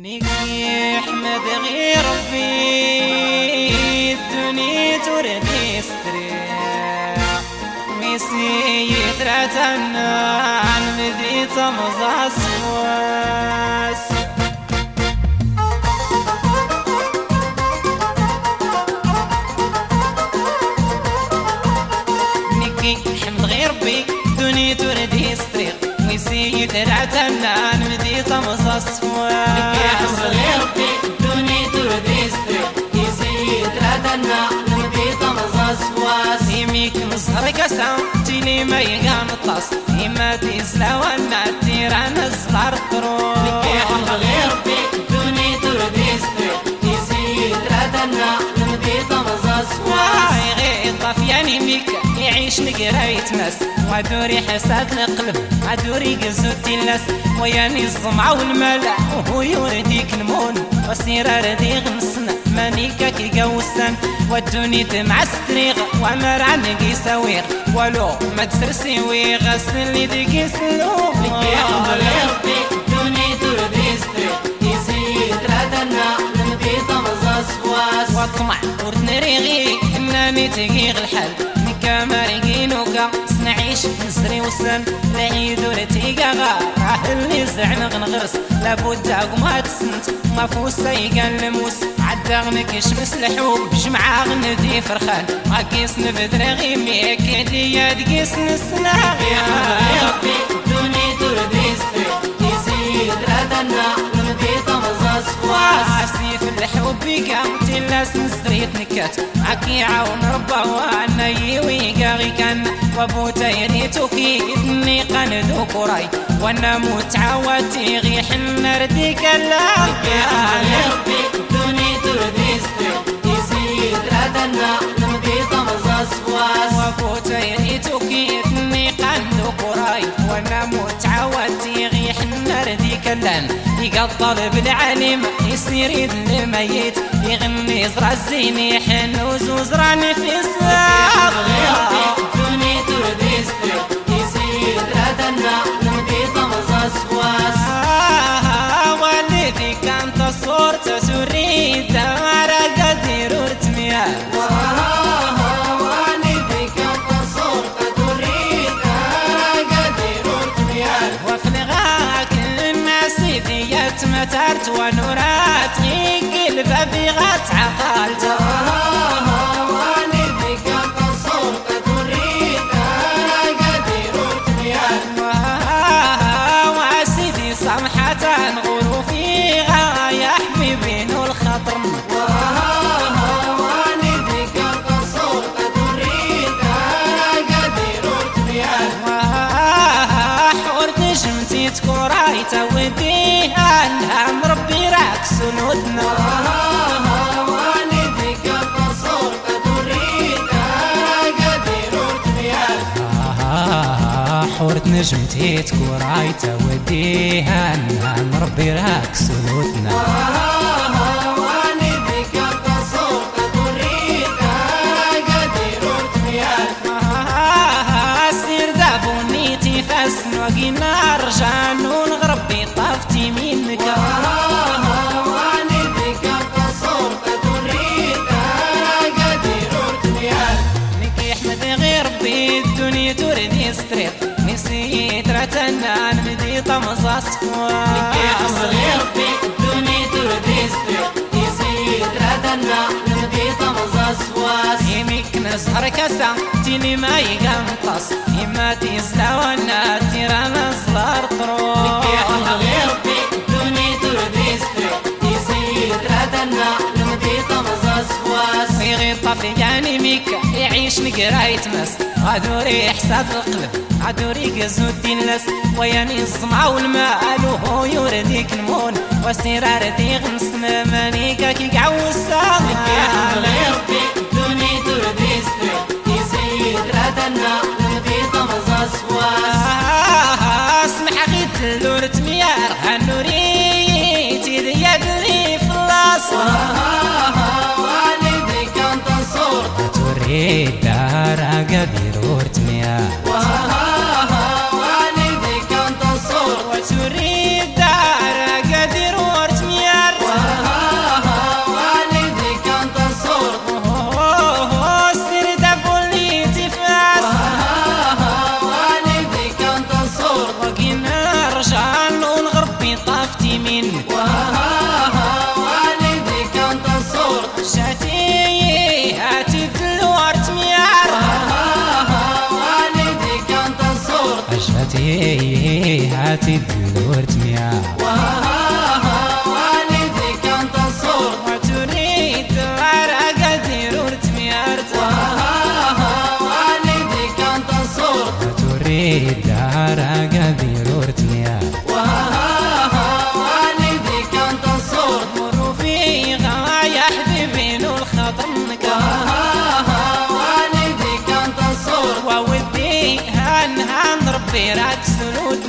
نيجي احمد غير ربي الدنيا تردي ستريح ميسي يتراتنا عن مدي تمزع سواس نيجي احمد غير ربي الدنيا تردي ستريح ميسي يتراتنا عن مدي تمزع سواس نصهر كسام تيلي ما يقام الطاس إما تيسلا وانا تيران الصغار الطروح لكي حمد غير بيك دوني تردي ستريق يسيد رادنا نمدي طمزاز واي غير طافياني ميك يعيش نقرا يتمس ودوري حساد القلب عدوري قزوتي الناس وياني الصمع والملع وهو يورديك المون وسيرة ردي غمسنا مانيكا كي قوسن ودوني تمع ستريغ وعمر عنك يساويغ ولو ما تسرسي ويغسل لي ديك يسلو لكي حمد غير بيك دوني تردي ستريق يسيد رادنا نمدي طمزاز فواس والطمع ورتنريغي انني تقيغ الحل كمارينوكا سنعيش نسري وسن العيد ورتيقا راه اللي زعنق نغرس لابد ما تسنت ما فوسا يقال الموس عداغنك يشمس الحوب بجمعة غندي فرخان ما كيس نبدر غيمي كيديا تقيس نسنا يا ربي دوني تردي ستريق يسيد رادنا نمدي طمزاز فواس عسيف الحوب قامت الناس نسريت نكات عكي عاون ربا وانا يويقاغي كان وابو تيريتوكي إني قندو كوراي وانا متعواتي غي حنا رديك الله يا ربي دوني تردي ستريق يسيد رادنا نمدي طمزاز فواس وابو تيريتوكي إني قندو كوراي وانا متعواتي غي حنا رديك الله يقضل بالعلم يسير الميت يغني زرع الزين حنوز وزرع في الساق دوني تردي ستريق يسيد رادنا نمدي طمزاز فواس والذي كان تصورت سريد دار قدير ورتميال والذي كان تصورت تريد دار قدير ورتميال وفي الغاك الناس ديت متارت ونورات قلب بغات عقالت والذي كان تصورت تريد دار قدير ورتميال وسيدي سمحة غروفيها يا حبيبي الخطر والذي كان تصورت تريد دار قدير ورتميال حور نجمتي تكوراي توديها نهام ربي راك سنودنا والذي كان تصورت تريد دار قدير ورتميال حورت نجمتي تكوراي توديها نهام ربي راك سنودنا والذي كان تصورت تريد دار قدير ورتميال سير دابوني تيفاسن وقينا رجعن ونغربي طافتي منك والذي كان تصورت تريد دار قدير ورتميال لك احمد غير ربي الدنيا تردي ستريق نسيت رتنا نمدي طمزة صفوان لكي حمد غير بيك دوني تردي ستريق يسيد رادنا نمدي طمزاز فواس يميك نزهر كسا تيلي ما يقام طاس إما تيسلا وانا تيرانا صغار طروح لكي حمد غير بيك دوني تردي ستريق يسيد رادنا نمدي طمزاز فواس في غير طافي يعني ميك يعيش نقرا يتمس عدوري حساد القلب عدوري قزود الناس وياني الصمع والمال وهو يورديك المون وسيرة ردي غمسنا مانيكا كي قعوسا لكي حمد غير بيك دوني تردي ستريق يسيد رادنا نمدي طمزاز فواس اسمح غيت اللورت ميار هالنوري تيديا دلي في اللاصة والذي كان تصورت تريد دار قدير ورتميا والذي كان تصورت وتريد دار قدير ورتميا راتي دلورت ميا والدي كان تصور وتريد العرق ديرورت ميارت والدي كان تصور وتريد العرق ديرورت ميا والدي كان تصور ورفيقة يا حبيبي نور خطنك والدي كان تصور وودي هان ربي راك سنود